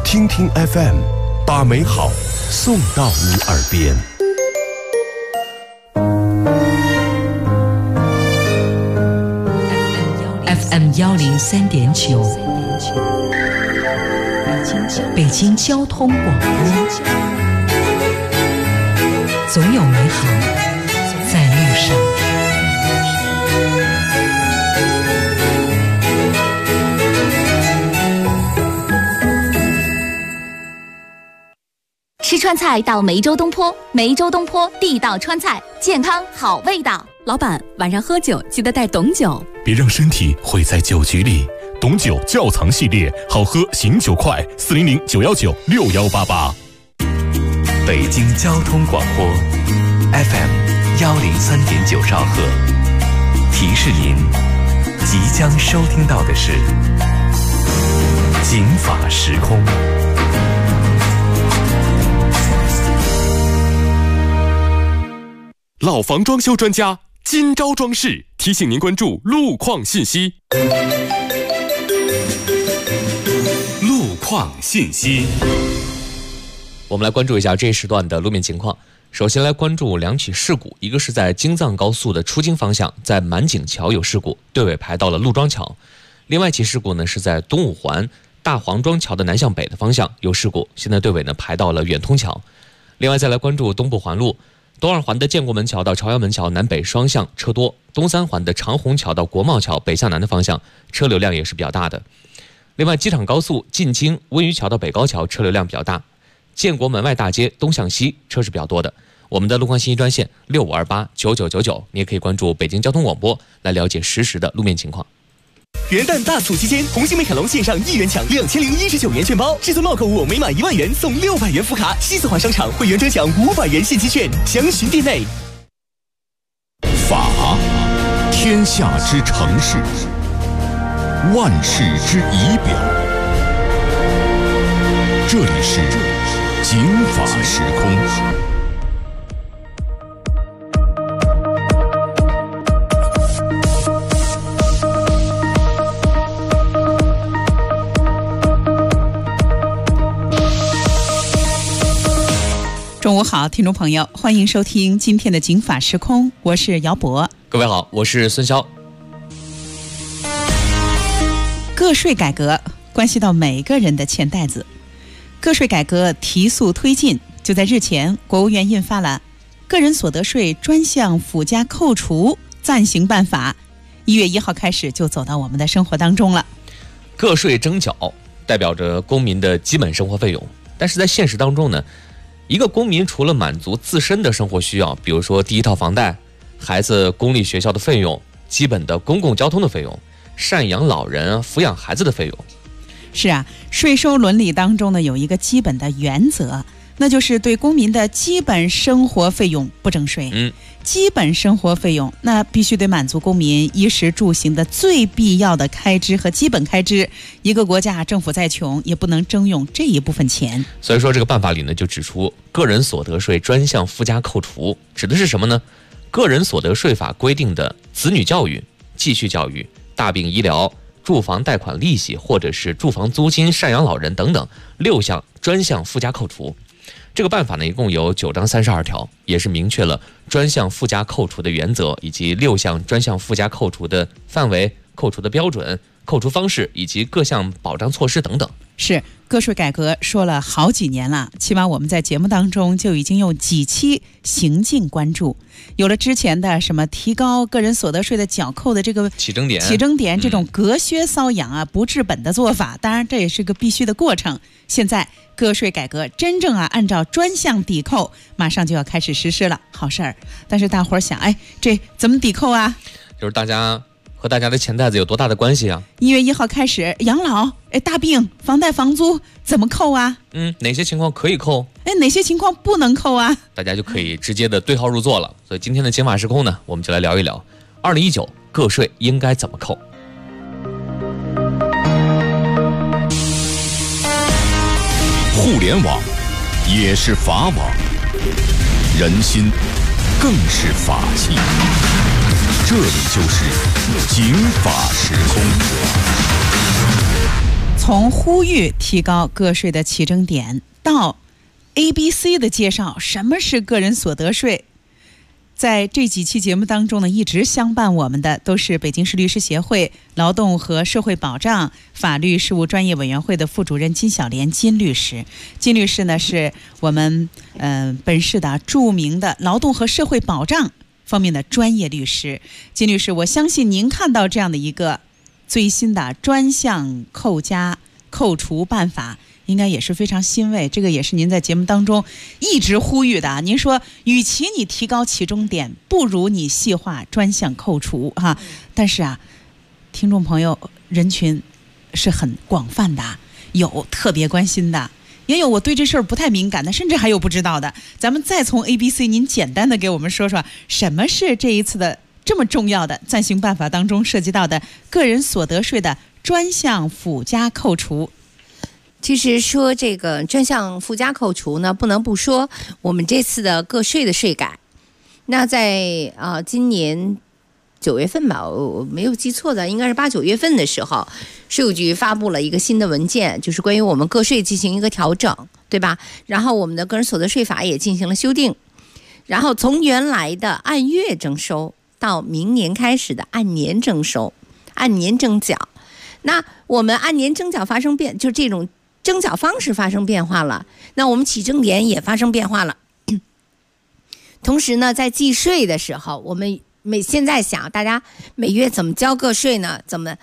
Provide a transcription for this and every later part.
听听 FM， 把美好送到你耳边。 FM 103.9，北京交通广播，总有美好在路上。 吃川菜到梅州东坡，梅州东坡地道川菜，健康好味道。 老板，晚上喝酒记得带董酒， 别让身体毁在酒局里。董酒窖藏系列，好喝醒酒快，400-919-6188。 北京交通广播 FM 103.9兆赫，提示您即将收听到的是警法时空。 老房装修专家今朝装饰提醒您关注路况信息。路况信息， 我们来关注一下这一时段的路面情况。首先来关注两起事故，一个是在京藏高速的出京方向，在满井桥有事故，队尾排到了陆庄桥。另外一起事故呢是在东五环大黄庄桥的南向北的方向有事故，现在队尾呢排到了远通桥。另外再来关注东部环路。东二环的建国门桥到朝阳门桥南北双向车多，东三环的长虹桥到国贸桥北向南的方向车流量也是比较大的。另外机场高速进京温榆桥到北高桥车流量比较大，建国门外大街东向西车是比较多的。我们的路况信息专线65289999，你也可以关注北京交通广播来了解实时的路面情况。 元旦大促期间，红星美凯龙线上1元抢2019元券包，至尊帽购物每满1万元送600元福卡，西四环商场会员专享500元现金券，详询店内。 法，天下之城市，万世之仪表。这里是警法时空。 中午好，听众朋友，欢迎收听今天的警法时空，我是姚博。 各位好，我是孙潇。 个税改革关系到每个人的钱袋子，个税改革提速推进，就在日前，国务院印发了《个人所得税专项附加扣除暂行办法》，1月1号开始就走到我们的生活当中了。 个税征缴代表着公民的基本生活费用，但是在现实当中呢，一个公民除了满足自身的生活需要，比如说第一套房贷、孩子公立学校的费用、基本的公共交通的费用、赡养老人、抚养孩子的费用。 是啊，税收伦理当中呢有一个基本的原则，那就是对公民的基本生活费用不征税。基本生活费用那必须得满足公民衣食住行的最必要的开支和基本开支，一个国家政府再穷也不能征用这一部分钱。 所以说这个办法里呢就指出，个人所得税专项附加扣除指的是什么呢？个人所得税法规定的子女教育、继续教育、大病医疗、住房贷款利息或者是住房租金、赡养老人等等6项专项附加扣除。这个办法呢一共有9章32条，也是明确了专项附加扣除的原则，以及6项专项附加扣除的范围、扣除的标准、扣除方式以及各项保障措施等等。 是，个税改革说了好几年了，起码我们在节目当中就已经有几期行进关注，有了之前的什么提高个人所得税的缴扣的这个起征点这种隔靴搔痒啊不治本的做法，当然这也是个必须的过程。现在个税改革真正按照专项抵扣马上就要开始实施了，好事儿。但是大伙儿想，这怎么抵扣啊？ 就是大家和大家的钱袋子有多大的关系啊？1 月1号开始，养老、大病、房贷、房租怎么扣啊？ 哪些情况可以扣？ 哪些情况不能扣啊？ 大家就可以直接的对号入座了。所以今天的警法时空呢，我们就来聊一聊2019个税应该怎么扣。 互联网也是法网，人心更是法器。这里就是警法时空。 从呼吁提高个税的起征点到 ABC 的介绍，什么是个人所得税？在这几期节目当中呢，一直相伴我们的都是北京市律师协会劳动和社会保障法律事务专业委员会的副主任金小莲金律师。金律师呢是我们本市的著名的劳动和社会保障方面的专业律师。金律师，我相信您看到这样的一个最新的专项扣加扣除办法，应该也是非常欣慰，这个也是您在节目当中一直呼吁的。您说，与其你提高起征点，不如你细化专项扣除哈。但是啊，听众朋友人群是很广泛的，有特别关心的，也有我对这事儿不太敏感的，甚至还有不知道的。咱们再从 ABC， 您简单的给我们说说，什么是这一次的这么重要的暂行办法当中涉及到的个人所得税的专项附加扣除？ 其实说这个专项附加扣除呢，不能不说我们这次的个税的税改。那在今年9月份吧，我没有记错的，应该是8、9月份的时候，税务局发布了一个新的文件，就是关于我们个税进行一个调整，对吧？然后我们的个人所得税法也进行了修订，然后从原来的按月征收到明年开始的按年征收、按年征缴。那我们按年征缴发生就这种征缴方式发生变化了，那我们起征点也发生变化了。同时呢，在计税的时候，我们现在想大家每月怎么交个税呢？怎么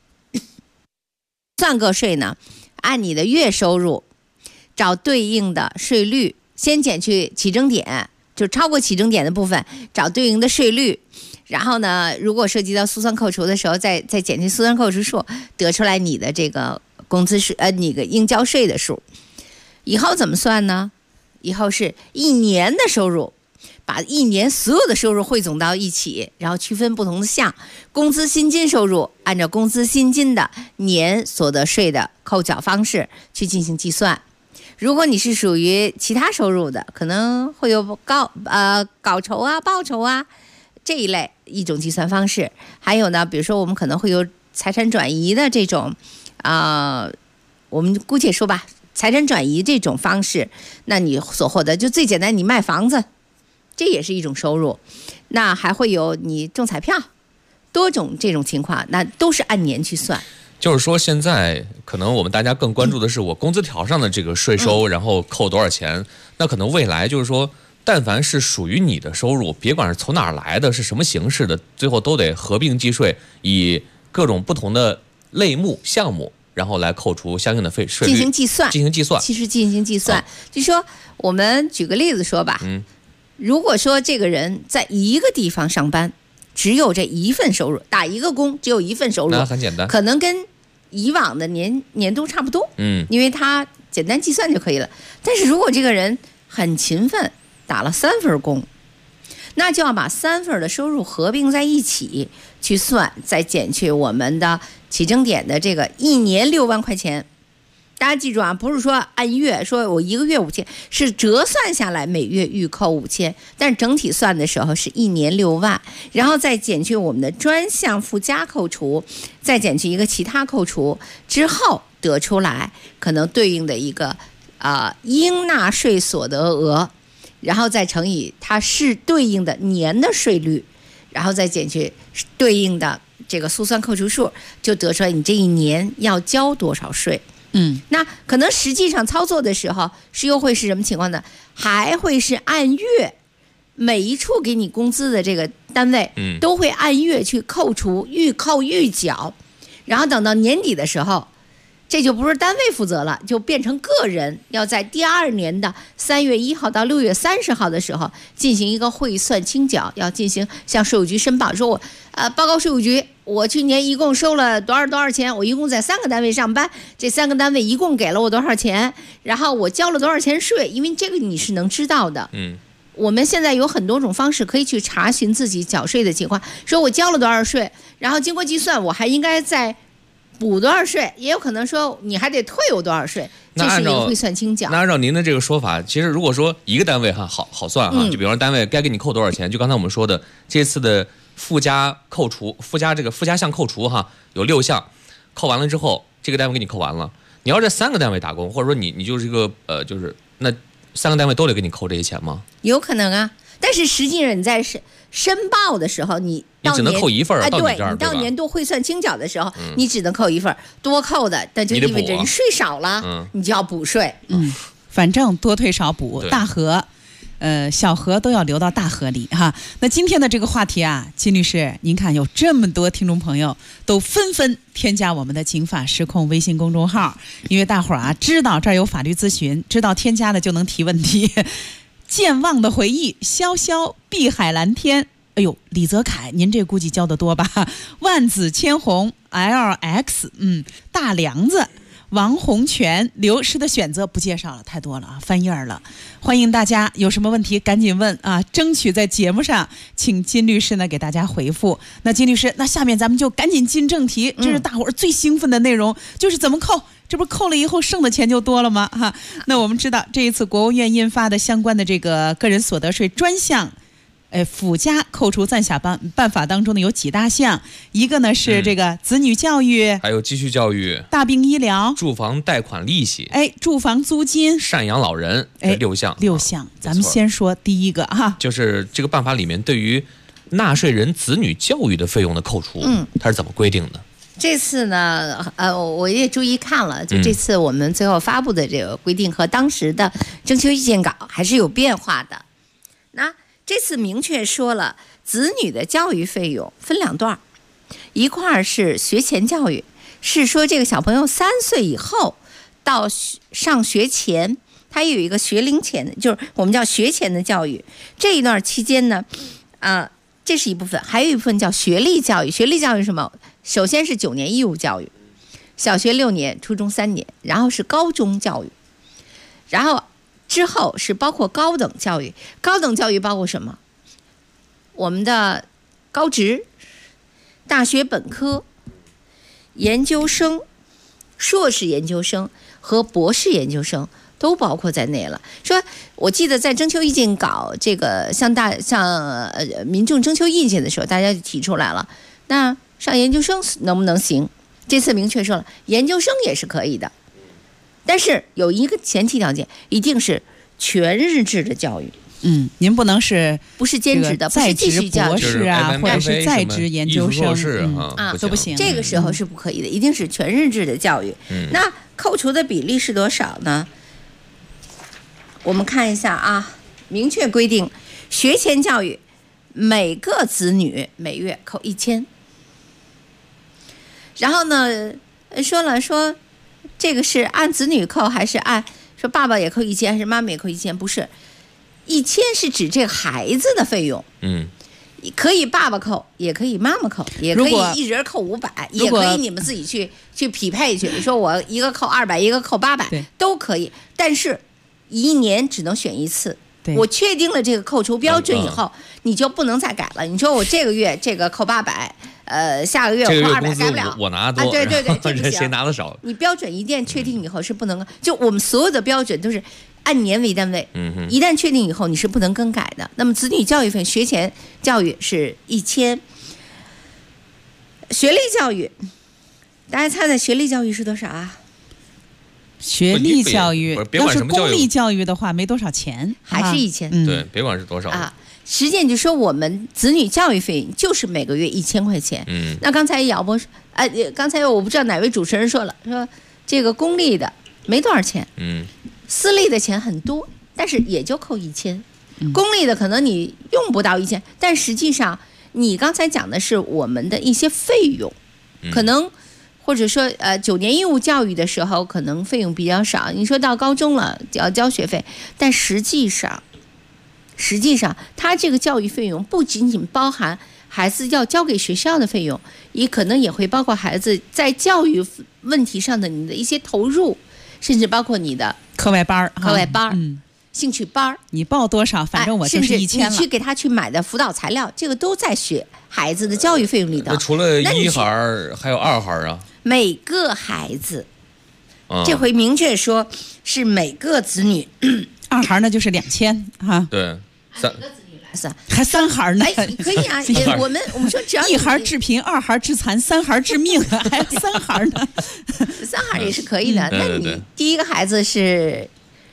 算个税呢？按你的月收入找对应的税率，先减去起征点，就超过起征点的部分找对应的税率，然后呢，如果涉及到速算扣除的时候，再减去速算扣除数，得出来你的这个工资税你的应交税的数。以后怎么算呢？以后是一年的收入，把一年所有的收入汇总到一起，然后区分不同的项。工资薪金收入按照工资薪金的年所得税的扣缴方式去进行计算。如果你是属于其他收入的，可能会有稿酬啊、报酬啊这一类一种计算方式。还有呢，比如说我们可能会有财产转移的这种我们姑且说吧，财产转移这种方式，那你所获得就最简单，你卖房子，这也是一种收入。那还会有你中彩票，多种这种情况，那都是按年去算。 就是说，现在可能我们大家更关注的是我工资条上的这个税收，然后扣多少钱。那可能未来就是说，但凡是属于你的收入，别管是从哪儿来的，是什么形式的，最后都得合并计税，以各种不同的类目项目，然后来扣除相应的税率， 进行计算。 其实进行计算，就说我们举个例子说吧，如果说这个人在一个地方上班，只有这一份收入，打一个工只有一份收入， 那很简单， 可能跟以往的年度差不多，因为他简单计算就可以了。但是如果这个人很勤奋，打了3份工，那就要把3份的收入合并在一起去算，再减去我们的起征点的这个一年6万块钱。大家记住啊，不是说按月，说我一个月5000，是折算下来每月预扣5000，但是整体算的时候是一年6万，然后再减去我们的专项附加扣除，再减去一个其他扣除之后，得出来可能对应的一个应纳税所得额，然后再乘以它是对应的年的税率，然后再减去对应的这个速算扣除数，就得出来你这一年要交多少税。那可能实际上操作的时候又会是什么情况呢？还会是按月，每一处给你工资的这个单位，都会按月去扣除，预扣预缴，然后等到年底的时候，这就不是单位负责了，就变成个人要在第2年的3月1号到6月30号的时候进行一个汇算清缴，要进行向税务局申报，说我报告税务局，我去年一共收了多少钱，我一共在3个单位上班，这3个单位一共给了我多少钱，然后我交了多少钱税，因为这个你是能知道的。我们现在有很多种方式可以去查询自己缴税的情况，说我交了多少税，然后经过计算我还应该再补多少税，也有可能说你还得退我多少税，这是一个汇算清缴。那按照您的这个说法，其实如果说一个单位好算哈，就比方说单位该给你扣多少钱，就刚才我们说的这次的附加扣除、附加项扣除哈，有6项，扣完了之后，这个单位给你扣完了， 你要在3个单位打工，或者说你就是一个就是那3个单位都得给你扣这些钱吗？ 有可能啊，但是实际上你在申报的时候，你只能扣1份啊，到你这儿， 你到年度汇算清缴的时候，你只能扣1份，多扣的那就意味着你税少了，你就要补税。 反正多退少补，大河。小河都要流到大河里哈。那今天的这个话题啊，金律师，您看有这么多听众朋友都纷纷添加我们的警法失控微信公众号，因为大伙儿啊知道这儿有法律咨询，知道添加了就能提问题。健忘的回忆，潇潇，碧海蓝天。哎呦，李泽楷，您这估计教得多吧？万紫千红 LX， 大梁子。王洪泉，刘师的选择不介绍了，太多了啊，翻页了。欢迎大家有什么问题赶紧问啊，争取在节目上请金律师呢给大家回复。那金律师，那下面咱们就赶紧进正题，这是大伙儿最兴奋的内容，就是怎么扣。这不扣了以后剩的钱就多了吗？哈，那我们知道这一次国务院印发的相关的这个个人所得税专项。附加扣除暂辖办法当中呢有几大项，一个呢是这个子女教育， 还有继续教育、 大病医疗、 住房贷款利息， 住房租金、 赡养老人，这6项。 6项，咱们先说第一个哈， 就是这个办法里面对于纳税人子女教育的费用的扣除，它是怎么规定的？ 这次呢，我也注意看了，就这次我们最后发布的这个规定和当时的征求意见稿还是有变化的。那这次明确说了，子女的教育费用分2段，一块是学前教育，是说这个小朋友3岁以后到上学前，他有一个学龄前，就是我们叫学前的教育。这一段期间呢，这是一部分，还有一部分叫学历教育。学历教育是什么？首先是9年义务教育，小学6年，初中3年，然后是高中教育，然后之后是包括高等教育。高等教育包括什么？我们的高职、大学本科、研究生、硕士研究生和博士研究生都包括在内了。说我记得在征求意见稿这个向民众征求意见的时候，大家就提出来了，那上研究生能不能行？这次明确说了，研究生也是可以的。但是有一个前提条件，一定是全日制的教育。 您不能是不是兼职的，不是继续教育， 博士啊，或者是在职研究生都不行。 这个时候是不可以的，一定是全日制的教育。那扣除的比例是多少呢？我们看一下啊，明确规定，学前教育每个子女每月扣1000。然后呢，说这个是按子女扣还是按说爸爸也扣1000还是妈妈也扣1000？不是，1000是指这个孩子的费用，可以爸爸扣，也可以妈妈扣，也可以一人扣500，也可以你们自己去匹配去。你说我一个扣200，一个扣800，都可以。但是1年只能选一次。我确定了这个扣除标准以后，你就不能再改了。你说我这个月这个扣800。下个月我扣200改不了， 我拿多， 对，这不行， 谁拿的少？ 你标准一旦确定以后是不能，就我们所有的标准都是按年为单位，一旦确定以后你是不能更改的。那么子女教育费，学前教育是1000，学历教育，大家猜猜学历教育是多少啊？ 学历教育要是公立教育的话，没多少钱， 还是1000。 对，别管是多少啊。 实际上就说我们子女教育费就是每个月1000块钱。那刚才姚博士，刚才我不知道哪位主持人说了，说这个公立的没多少钱，私立的钱很多，但是也就扣1000。公立的可能你用不到1000，但实际上你刚才讲的是我们的一些费用，可能或者说9年义务教育的时候可能费用比较少，你说到高中了就要交学费，但实际上他这个教育费用不仅仅包含孩子要交给学校的费用，也可能也会包括孩子在教育问题上的你的一些投入，甚至包括你的课外班、 兴趣班， 你报多少，反正我就是1000了。 你去给他去买的辅导材料，这个都在学孩子的教育费用里头。 除了1孩还有2孩啊？ 每个孩子，这回明确说是每个子女。 2孩呢就是2000哈。 对， 算， 还3孩呢？ 哎，可以啊，我们说只要 1孩致贫，2孩致残，3孩致命，还有3孩呢。 3孩也是可以的。那你第一个孩子是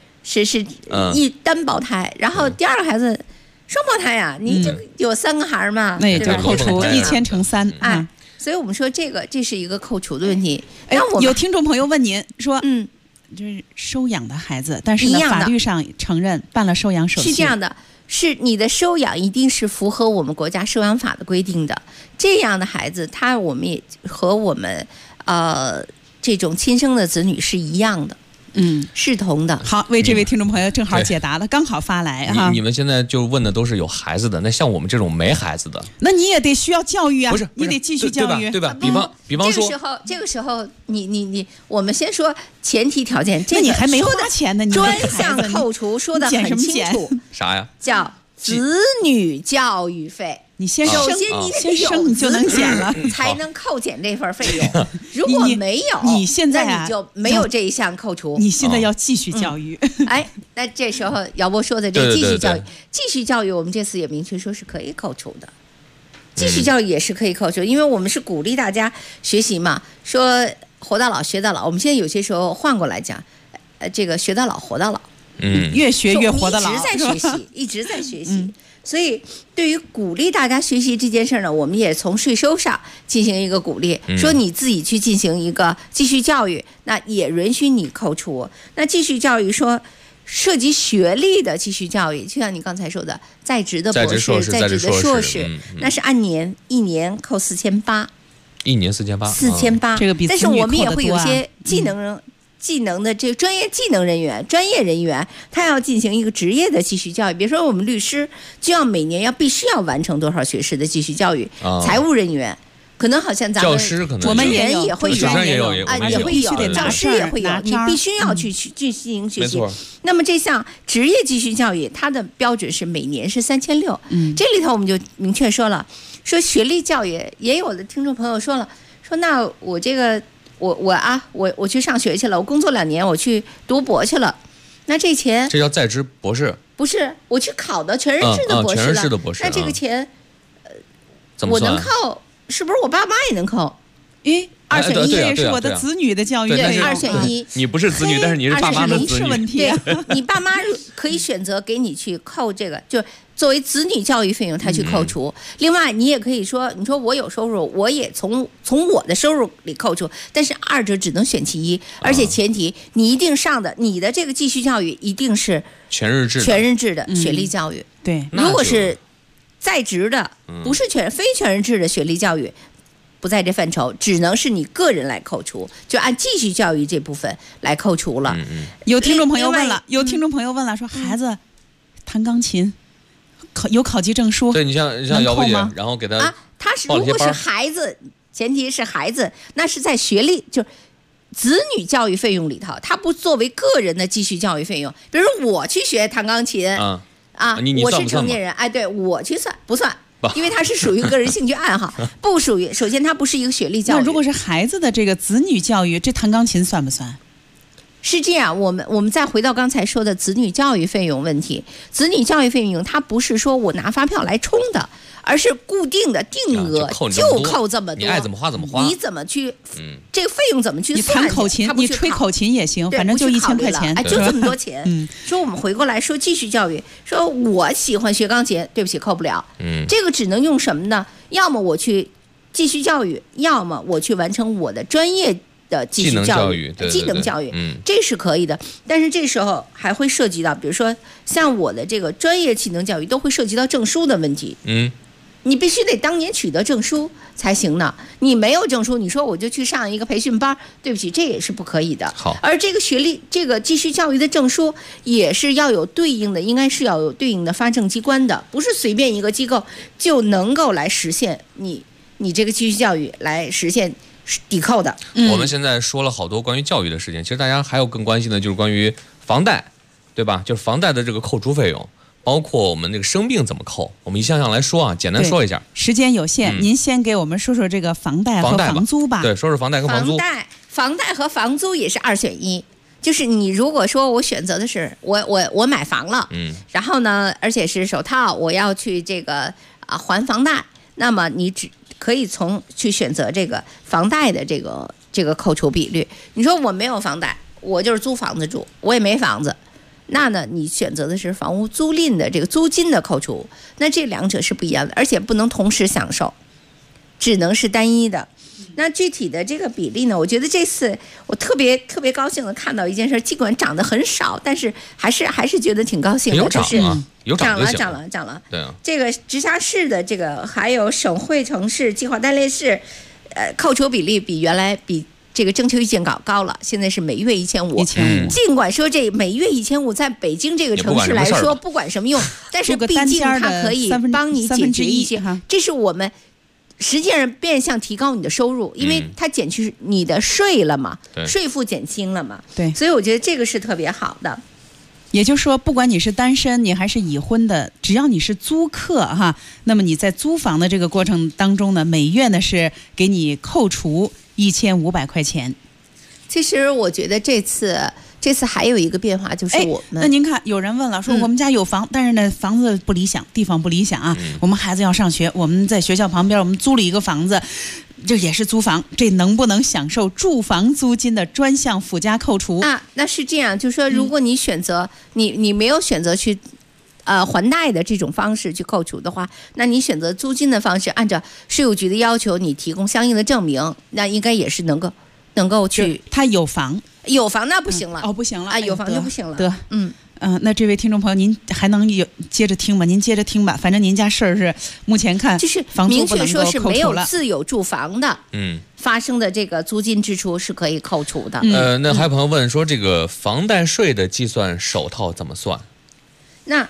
单胞胎，然后第2个孩子双胞胎呀，你就有3个孩嘛， 那也就扣除1000乘3。 哎，所以我们说这是一个扣除的问题。 哎，有听众朋友问您说，就是收养的孩子，但是呢，法律上承认办了收养手续。 是这样的，是你的收养一定是符合我们国家收养法的规定的。这样的孩子，我们也和我们这种亲生的子女是一样的。视同的。 好，为这位听众朋友正好解答了，刚好发来哈。 你们现在就问的都是有孩子的，那像我们这种没孩子的， 那你也得需要教育啊， 不是你得继续教育， 对吧？比方说， 这个时候，我们先说前提条件， 那你还没花钱呢，你专项扣除说的很清楚， 啥呀？ 叫子女教育费。 你先生， 首先你得有你就能减了， 才能扣减这份费用。如果没有， 你现在那你就没有这一项扣除。 你现在要继续教育。 哎，那这时候姚波说的这继续教育，继续教育，我们这次也明确说是可以扣除的。继续教育也是可以扣除，因为我们是鼓励大家学习嘛，说活到老学到老。我们现在有些时候换过来讲，这个学到老活到老， 越学越活到老， 一直在学习，一直在学习。所以，对于鼓励大家学习这件事呢，我们也从税收上进行一个鼓励，说你自己去进行一个继续教育，那也允许你扣除。那继续教育说涉及学历的继续教育，就像你刚才说的，在职的博士、在职的硕士，那是按年一年扣4800， 一年4800， 这个比但是我们也会有些技能的这个专业技能人员、专业人员，他要进行一个职业的继续教育。比如说，我们律师就要每年必须要完成多少学时的继续教育，财务人员。可能好像咱们教师可能我们也会有也有啊，也会有教师也会有，你必须要去进行学习。那么这项职业继续教育，它的标准是每年是3600。这里头我们就明确说了，说学历教育也有的听众朋友说了，说那我这个我去上学去了，我工作2年，我去读博去了，那这钱这叫在职博士？ 不是，我去考的全日制的博士了， 全日制的博士， 那这个钱怎么算？ 我能扣？是不是我爸妈也能扣？ 2选1 也是我的子女的教育 ，2选1。 你不是子女，但是你是爸妈的子女。 对，你爸妈可以选择给你去扣这个，就作为子女教育费用，他去扣除。另外，你也可以说，你说我有收入，我也从我的收入里扣除，但是2者只能选其一，而且前提你一定上的你的这个继续教育一定是全日制的学历教育。 对， 如果是在职的，不是非全日制的学历教育，不在这范畴，只能是你个人来扣除，就按继续教育这部分来扣除了。 有听众朋友问了，说孩子弹钢琴，有考级证书， 对你像姚波姐，然后给他他是如果是孩子，前提是孩子，那是在学历就子女教育费用里头，他不作为个人的继续教育费用。比如说我去学弹钢琴。我是成年人，对我去算不算？因为它是属于个人兴趣爱好，不属于。首先，它不是一个学历教育。 那如果是孩子的这个子女教育，这弹钢琴算不算？ 是这样，我们再回到刚才说的子女教育费用问题。子女教育费用，它不是说我拿发票来充的，而是固定的定额，就扣这么多， 你爱怎么花怎么花， 你怎么去，这个费用怎么去算？ 你弹口琴，你吹口琴也行，反正就1000块钱， 就这么多钱。说我们回过来说继续教育，说我喜欢学钢琴，对不起，扣不了。这个只能用什么呢？要么我去继续教育，要么我去完成我的专业的继续教育，技能教育，这是可以的。但是这时候还会涉及到，比如说像我的这个专业技能教育，都会涉及到证书的问题。你必须得当年取得证书才行呢。你没有证书，你说我就去上一个培训班，对不起，这也是不可以的。 好， 而这个学历，这个继续教育的证书也是要有对应的，应该是要有对应的发证机关的，不是随便一个机构就能够来实现你这个继续教育来实现抵扣的。 我们现在说了好多关于教育的事情，其实大家还有更关心的就是关于房贷，对吧？就是房贷的这个扣除费用。包括我们这个生病怎么扣，我们一项项来说啊，简单说一下。 时间有限，您先给我们说说这个房贷和房租吧。 对，说说房贷和房租。 房贷和房租也是2选1。 就是你如果说我选择的是我买房了，然后呢，而且是首套我要去这个还房贷，那么你只可以去选择这个房贷的这个扣除比率。你说我没有房贷，我就是租房子住，我也没房子，那呢你选择的是房屋租赁的这个租金的扣除，那这两者是不一样的，而且不能同时享受，只能是单一的。那具体的这个比例呢？我觉得这次我特别高兴的看到一件事，尽管涨得很少，但是还是觉得挺高兴的。 有涨啊，有涨了。 对啊，这个直辖市的这个还有省会城市、计划单列市，扣除比例比原来比这个征求意见稿高了，现在是每月1500。尽管说这每月1500在北京这个城市来说不管什么用，但是毕竟它可以帮你解决一些，这是我们。实际上变相提高你的收入，因为它减去你的税了嘛，税负减轻了嘛， 对， 所以我觉得这个是特别好的。 也就是说，不管你是单身，你还是已婚的，只要你是租客哈，那么你在租房的这个过程当中呢，每月呢是给你扣除1500块钱。 其实我觉得这次还有一个变化，就是我们。 那您看，有人问了，说我们家有房，但是呢房子不理想，地方不理想啊。我们孩子要上学，我们在学校旁边，我们租了一个房子，这也是租房，这能不能享受住房租金的专项附加扣除啊？那是这样，就是说，如果你选择你没有选择去还贷的这种方式去扣除的话，那你选择租金的方式，按照税务局的要求，你提供相应的证明，那应该也是能够去。 他有房那不行了， 不行了啊，有房就不行了。 得，那这位听众朋友，您还能接着听吗？您接着听吧，反正您家事儿是目前看就是房租不能够扣除了， 明确说是没有自有住房的，发生的这个租金支出是可以扣除的。 那还有朋友问说，这个房贷税的计算首套怎么算？ 那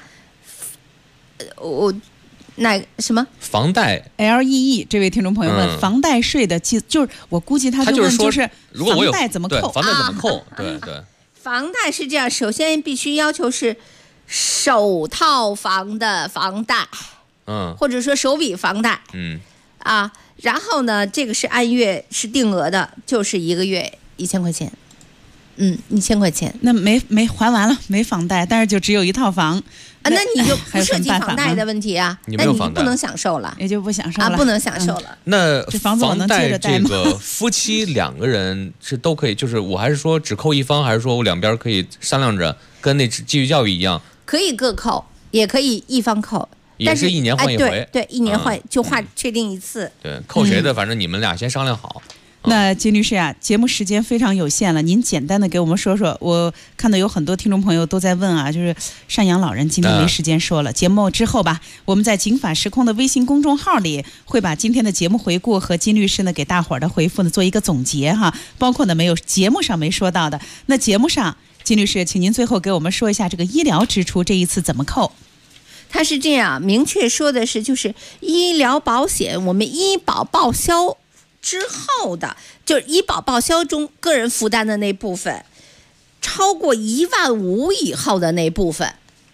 什么房贷 LEE 这位听众朋友问，房贷税的就是我估计他就问就是如果我有房贷怎么扣？ 房贷怎么扣？对。 房贷是这样，首先必须要求是首套房的房贷，或者说首笔房贷，然后呢，这个是按月是定额的，就是1个月1000块钱，1000块钱。 那没还完了，没房贷，但是就只有一套房。 那你就不涉及房贷的问题啊，那你就不能享受了， 也就不享受了， 不能享受了。 那这房子我能接着贷吗？ 这个夫妻2个人是都可以，就是我还是说只扣一方，还是说我两边可以商量着，跟那继续教育一样？ 可以各扣，也可以一方扣， 也是1年换一回。 对，1年换就确定一次。 对，扣谁的，反正你们俩先商量好。 那金律师啊，节目时间非常有限了，您简单的给我们说说。我看到有很多听众朋友都在问啊，就是赡养老人今天没时间说了，节目之后吧，我们在警法时空的微信公众号里会把今天的节目回顾和金律师呢给大伙儿的回复呢做一个总结哈，包括呢没有节目上没说到的。那节目上，金律师，请您最后给我们说一下这个医疗支出这一次怎么扣？ 它是这样，明确说的是就是医疗保险，我们医保报销之后的，就是医保报销中个人负担的那部分，超过15000以后的那部分，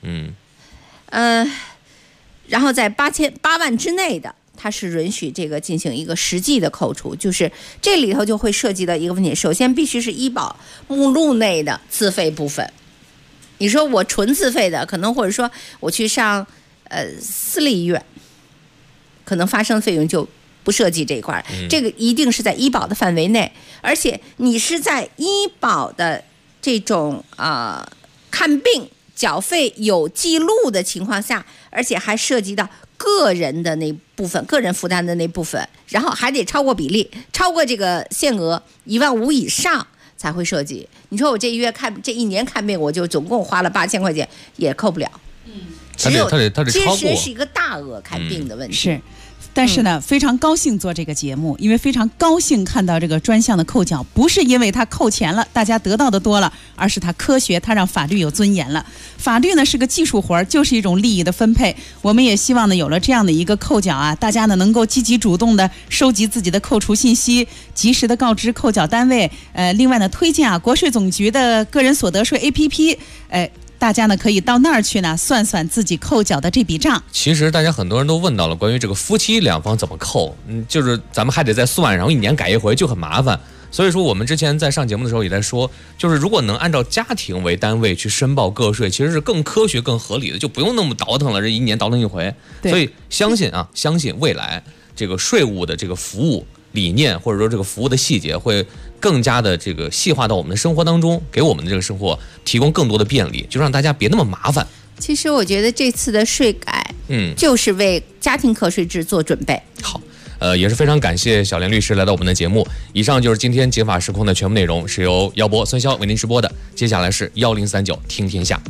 然后在8万之内的，它是允许这个进行一个实际的扣除，就是这里头就会涉及到一个问题，首先必须是医保目录内的自费部分。你说我纯自费的，可能或者说我去上私立医院，可能发生费用就不涉及这一块，这个一定是在医保的范围内，而且你是在医保的这种看病缴费有记录的情况下，而且还涉及到个人的那部分，个人负担的那部分，然后还得超过比例，超过这个限额15000以上才会涉及。你说我这一年看病，我就总共花了8000块钱，也扣不了。 他得超过， 其实是一个大额看病的问题。 是。但是呢，非常高兴做这个节目，因为非常高兴看到这个专项的扣缴，不是因为它扣钱了，大家得到的多了，而是它科学，它让法律有尊严了。法律呢是个技术活，就是一种利益的分配。我们也希望呢，有了这样的一个扣缴啊，大家呢能够积极主动的收集自己的扣除信息，及时的告知扣缴单位。另外呢，推荐啊国税总局的个人所得税 APP，大家呢可以到那儿去呢算算自己扣缴的这笔账。 其实大家很多人都问到了关于这个夫妻2方怎么扣，就是咱们还得再算，然后1年改一回就很麻烦。 所以说我们之前在上节目的时候也在说，就是如果能按照家庭为单位去申报个税，其实是更科学更合理的，就不用那么倒腾了，这一年倒腾一回。所以相信未来这个税务的这个服务理念，或者说这个服务的细节会更加的这个细化到我们的生活当中，给我们的这个生活提供更多的便利，就让大家别那么麻烦。 其实我觉得这次的税改，就是为家庭课税制做准备。 好，也是非常感谢小莲律师来到我们的节目。以上就是今天解法时空的全部内容，是由姚博、孙潇为您直播的。接下来是1039听天下。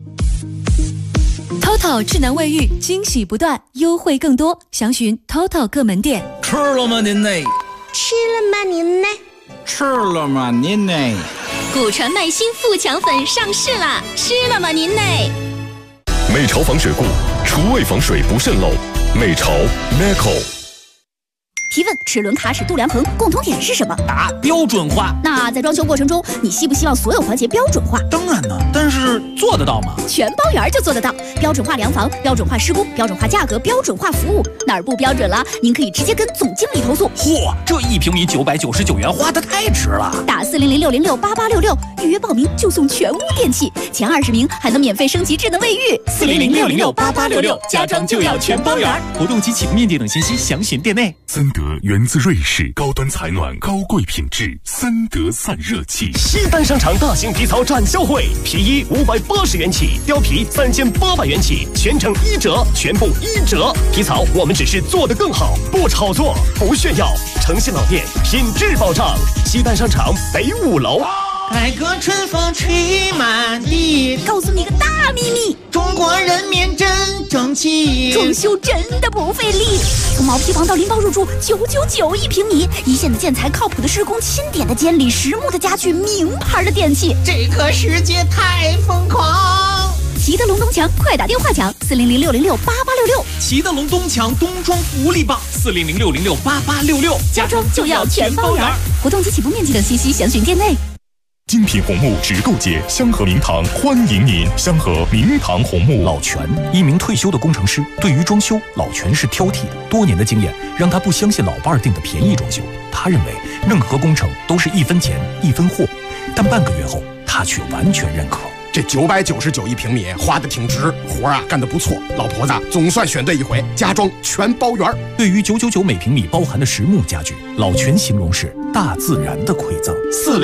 TOTO 智能卫浴，惊喜不断，优惠更多，详询 TOTO 各门店。 吃了吗您呢？ 吃了吗您呢？ 吃了吗您呢？ 古传麦新富强粉上市了，吃了吗您呢？ 美潮防水固，厨卫防水不渗漏。美潮 Meco。 提问：齿轮、卡齿、度量衡共同点是什么？ 答：标准化。 那在装修过程中，你希不希望所有环节标准化？ 当然呢，但是做得到吗？ 全包圆就做得到，标准化量房、标准化施工、标准化价格、标准化服务，哪儿不标准了？您可以直接跟总经理投诉。 嚯，这1平米999元花得太值了！ 打400-606-8866预约报名就送全屋电器，前20名还能免费升级智能卫浴。 400-606-8866，家装就要全包圆。活动及启动面积等信息详询店内。 森德源自瑞士，高端采暖，高贵品质，森德散热器。 西单商场大型皮草展销会，皮衣580元起，貂皮3800元起，全程1折，全部1折。皮草我们只是做得更好，不炒作，不炫耀，诚信老店，品质保障。西单商场北5楼。 改革春风吹满地， 告诉你个大秘密， 中国人民真争气， 装修真的不费力。从毛坯房到拎包入住，9991平米，一线的建材，靠谱的施工，钦点的监理，实木的家具，名牌的电器， 这个世界太疯狂。 齐德龙东墙，快打电话抢400-606-8866。 齐德龙东墙冬装福利棒，400-606-8866， 家装就要全包圆。活动及起步面积等信息详询店内。 精品红木直购节，香河明堂欢迎您！香河明堂红木。 老全，一名退休的工程师，对于装修，老全是挑剔的。多年的经验让他不相信老伴儿订的便宜装修，他认为任何工程都是1分钱1分货。但半个月后，他却完全认可。 这9991平米花得挺值，活啊干得不错，老婆子总算选对一回，家装全包圆。 对于999每平米包含的实木家具，老全形容是大自然的馈赠。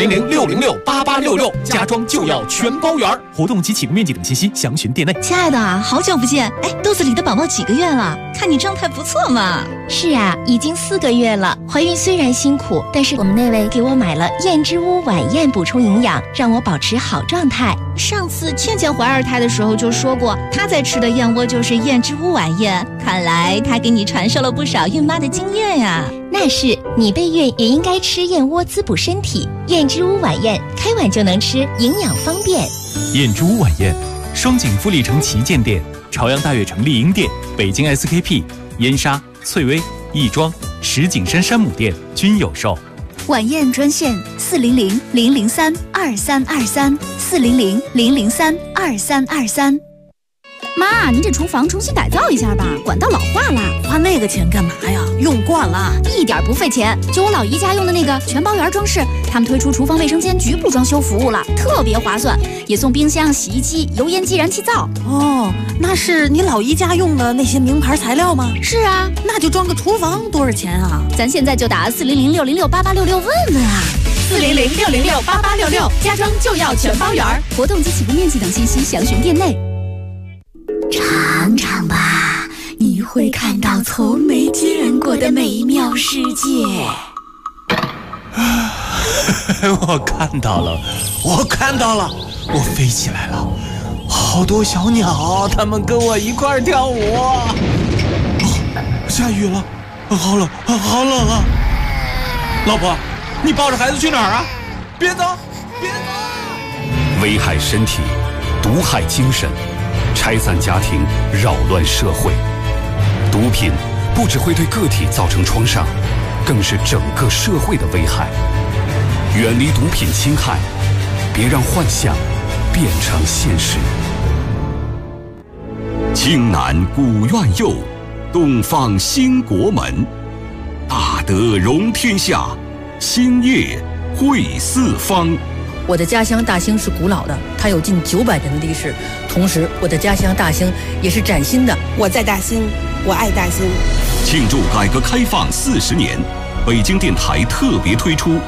400-606-8866，家装就要全包圆。活动及起步面积等信息详询店内。 亲爱的，好久不见，肚子里的宝宝几个月了？看你状态不错嘛。 是啊，已经4个月了。怀孕虽然辛苦，但是我们那位给我买了燕之屋晚宴补充营养，让我保持好状态。 上次倩倩怀2胎的时候就说过，她在吃的燕窝就是燕之屋晚宴，看来她给你传授了不少孕妈的经验呀。 那是，你备孕也应该吃燕窝滋补身体。燕之屋晚宴，开碗就能吃，营养方便。 燕之屋晚宴，双井富力城旗舰店、朝阳大悦城丽婴店、北京 SKP、燕莎、翠微、亦庄、石景山山姆店均有售。 晚宴专线400-003-2323，400-003-2323。妈，您这厨房重新改造一下吧，管道老化了。 花那个钱干嘛呀？用惯了， 一点不费钱。就我老姨家用的那个全包圆装饰，他们推出厨房卫生间局部装修服务了，特别划算，也送冰箱、洗衣机、油烟机、燃气灶。 哦，那是你老姨家用的那些名牌材料吗？ 是啊， 那就装个厨房多少钱啊？ 咱现在就打400-606-8866问问啊。 400-606-8866，家装就要全包圆。 活动及起步面积等信息详询店内。 尝尝吧，你会看到从没见过的美妙世界。 我看到了，我我飞起来了，好多小鸟，它们跟我一块儿跳舞。下雨了，好冷啊！老婆，你抱着孩子去哪儿啊？别走！ 危害身体，毒害精神，拆散家庭，扰乱社会。毒品不只会对个体造成创伤，更是整个社会的危害。远离毒品侵害，别让幻想变成现实。京南古院佑，东方兴国门，大德容天下，兴业会四方。 我的家乡大兴是古老的，它有近900年的历史。同时，我的家乡大兴也是崭新的。 我在大兴，我爱大兴。 庆祝改革开放40年，北京电台特别推出